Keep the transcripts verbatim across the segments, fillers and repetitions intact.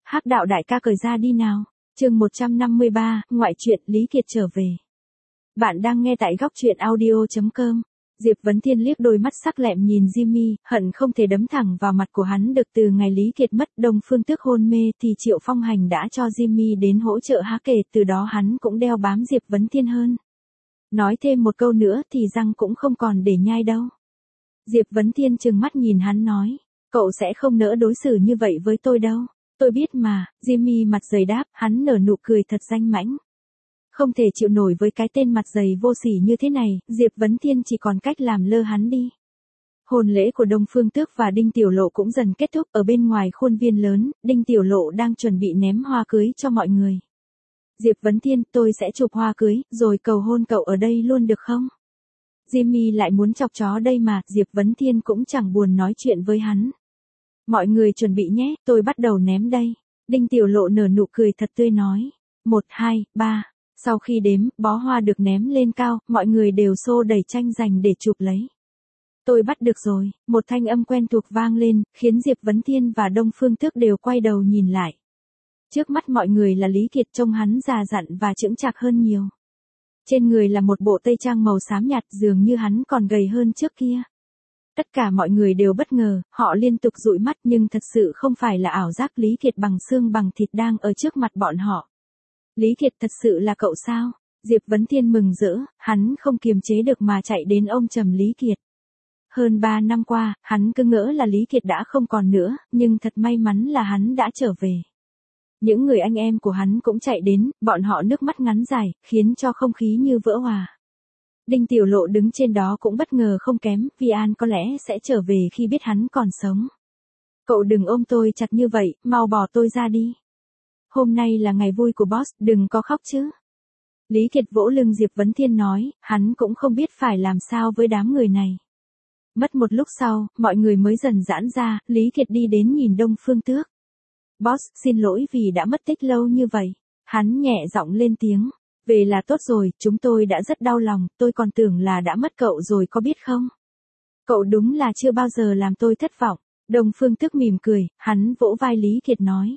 Hắc đạo đại ca cởi ra đi nào. Chương một trăm năm mươi ba, ngoại truyện Lý Kiệt trở về. Bạn đang nghe tại góc truyện audio chấm com. Diệp Vấn Thiên liếc đôi mắt sắc lẹm nhìn Jimmy, hận không thể đấm thẳng vào mặt của hắn được. Từ ngày Lý Kiệt mất, Đông Phương Tước hôn mê thì Triệu Phong Hành đã cho Jimmy đến hỗ trợ há kể, từ đó hắn cũng đeo bám Diệp Vấn Thiên hơn. Nói thêm một câu nữa thì răng cũng không còn để nhai đâu. Diệp Vấn Thiên trừng mắt nhìn hắn nói, cậu sẽ không nỡ đối xử như vậy với tôi đâu. Tôi biết mà. Jimmy mặt dày đáp, hắn nở nụ cười thật danh mãnh. Không thể chịu nổi với cái tên mặt dày vô sỉ như thế này, Diệp Vấn Thiên chỉ còn cách làm lơ hắn đi. Hôn lễ của Đông Phương Tước và Đinh Tiểu Lộ cũng dần kết thúc. Ở bên ngoài khuôn viên lớn, Đinh Tiểu Lộ đang chuẩn bị ném hoa cưới cho mọi người. Diệp Vấn Thiên, tôi sẽ chụp hoa cưới, rồi cầu hôn cậu ở đây luôn được không? Jimmy lại muốn chọc chó đây mà, Diệp Vấn Thiên cũng chẳng buồn nói chuyện với hắn. Mọi người chuẩn bị nhé, tôi bắt đầu ném đây. Đinh Tiểu Lộ nở nụ cười thật tươi nói. Một, hai, ba. Sau khi đếm, bó hoa được ném lên cao, mọi người đều xô đẩy tranh giành để chụp lấy. Tôi bắt được rồi, một thanh âm quen thuộc vang lên, khiến Diệp Vấn Thiên và Đông Phương Tước đều quay đầu nhìn lại. Trước mắt mọi người là Lý Kiệt, trông hắn già dặn và chững chạc hơn nhiều. Trên người là một bộ tây trang màu xám nhạt, dường như hắn còn gầy hơn trước kia. Tất cả mọi người đều bất ngờ, họ liên tục dụi mắt nhưng thật sự không phải là ảo giác. Lý Kiệt bằng xương bằng thịt đang ở trước mặt bọn họ. Lý Kiệt, thật sự là cậu sao? Diệp Vấn Thiên mừng rỡ, hắn không kiềm chế được mà chạy đến ôm chầm Lý Kiệt. Hơn ba năm qua, hắn cứ ngỡ là Lý Kiệt đã không còn nữa, nhưng thật may mắn là hắn đã trở về. Những người anh em của hắn cũng chạy đến, bọn họ nước mắt ngắn dài, khiến cho không khí như vỡ hòa. Đinh Tiểu Lộ đứng trên đó cũng bất ngờ không kém, Vi An có lẽ sẽ trở về khi biết hắn còn sống. Cậu đừng ôm tôi chặt như vậy, mau bỏ tôi ra đi. Hôm nay là ngày vui của boss, đừng có khóc chứ. Lý Kiệt vỗ lưng Diệp Vấn Thiên nói, hắn cũng không biết phải làm sao với đám người này. Mất một lúc sau, mọi người mới dần giãn ra, Lý Kiệt đi đến nhìn Đông Phương Tước. Boss, xin lỗi vì đã mất tích lâu như vậy. Hắn nhẹ giọng lên tiếng. Về là tốt rồi, chúng tôi đã rất đau lòng, tôi còn tưởng là đã mất cậu rồi có biết không? Cậu đúng là chưa bao giờ làm tôi thất vọng. Đông Phương Tước mỉm cười, hắn vỗ vai Lý Kiệt nói.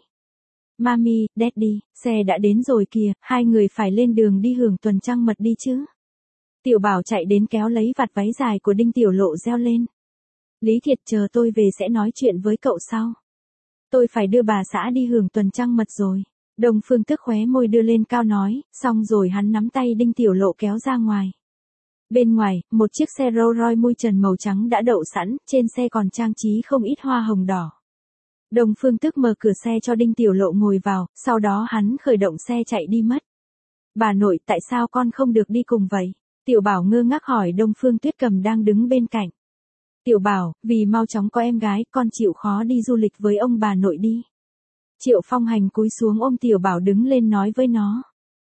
Mami, Daddy, xe đã đến rồi kìa, hai người phải lên đường đi hưởng tuần trăng mật đi chứ. Tiểu Bảo chạy đến kéo lấy vạt váy dài của Đinh Tiểu Lộ reo lên. Lý Kiệt, chờ tôi về sẽ nói chuyện với cậu sau. Tôi phải đưa bà xã đi hưởng tuần trăng mật rồi. Đông Phương Tước khóe môi đưa lên cao nói, xong rồi hắn nắm tay Đinh Tiểu Lộ kéo ra ngoài. Bên ngoài, một chiếc xe Rolls Royce mui trần màu trắng đã đậu sẵn, trên xe còn trang trí không ít hoa hồng đỏ. Đông Phương Tước mở cửa xe cho Đinh Tiểu Lộ ngồi vào, sau đó hắn khởi động xe chạy đi mất. Bà nội, tại sao con không được đi cùng vậy? Tiểu Bảo ngơ ngác hỏi Đông Phương Tuyết Cầm đang đứng bên cạnh. Tiểu Bảo, vì mau chóng có em gái, con chịu khó đi du lịch với ông bà nội đi. Triệu Phong Hành cúi xuống ôm Tiểu Bảo đứng lên nói với nó.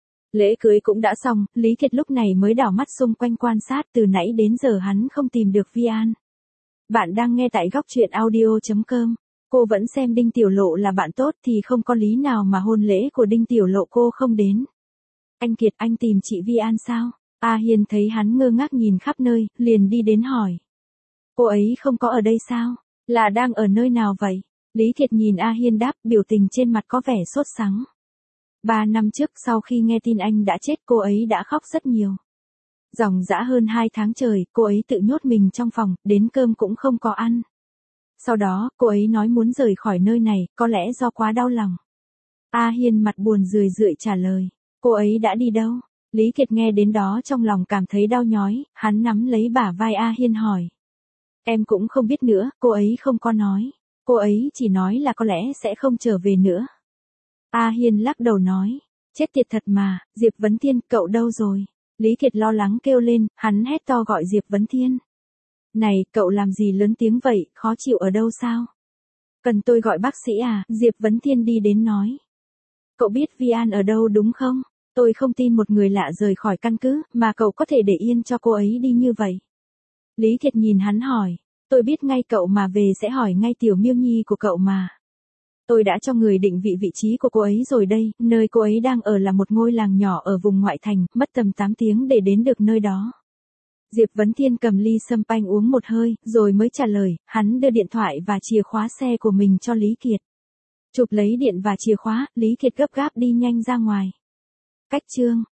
Lễ cưới cũng đã xong, Lý Kiệt lúc này mới đảo mắt xung quanh quan sát, từ nãy đến giờ hắn không tìm được Vi An. Bạn đang nghe tại góc truyện audio chấm com. Cô vẫn xem Đinh Tiểu Lộ là bạn tốt thì không có lý nào mà hôn lễ của Đinh Tiểu Lộ cô không đến. Anh Kiệt, anh tìm chị Vi An sao? A Hiên thấy hắn ngơ ngác nhìn khắp nơi, liền đi đến hỏi. Cô ấy không có ở đây sao? Là đang ở nơi nào vậy? Lý Kiệt nhìn A Hiên đáp, biểu tình trên mặt có vẻ sốt sắng. Ba năm trước sau khi nghe tin anh đã chết, cô ấy đã khóc rất nhiều. Dòng dã hơn hai tháng trời, cô ấy tự nhốt mình trong phòng, đến cơm cũng không có ăn. Sau đó, cô ấy nói muốn rời khỏi nơi này, có lẽ do quá đau lòng. A Hiên mặt buồn rười rượi trả lời. Cô ấy đã đi đâu? Lý Kiệt nghe đến đó trong lòng cảm thấy đau nhói, hắn nắm lấy bả vai A Hiên hỏi. Em cũng không biết nữa, cô ấy không có nói. Cô ấy chỉ nói là có lẽ sẽ không trở về nữa. A Hiên lắc đầu nói. Chết tiệt thật mà, Diệp Vấn Thiên, cậu đâu rồi? Lý Kiệt lo lắng kêu lên, hắn hét to gọi Diệp Vấn Thiên. Này, cậu làm gì lớn tiếng vậy, khó chịu ở đâu sao? Cần tôi gọi bác sĩ à? Diệp Vấn Thiên đi đến nói. Cậu biết Vi An ở đâu đúng không? Tôi không tin một người lạ rời khỏi căn cứ, mà cậu có thể để yên cho cô ấy đi như vậy. Lý Kiệt nhìn hắn hỏi. Tôi biết ngay cậu mà về sẽ hỏi ngay Tiểu Miêu Nhi của cậu mà. Tôi đã cho người định vị vị trí của cô ấy rồi đây, nơi cô ấy đang ở là một ngôi làng nhỏ ở vùng ngoại thành, mất tầm tám tiếng để đến được nơi đó. Diệp Vấn Thiên cầm ly sâm panh uống một hơi, rồi mới trả lời, hắn đưa điện thoại và chìa khóa xe của mình cho Lý Kiệt. Chụp lấy điện và chìa khóa, Lý Kiệt gấp gáp đi nhanh ra ngoài. Cách chương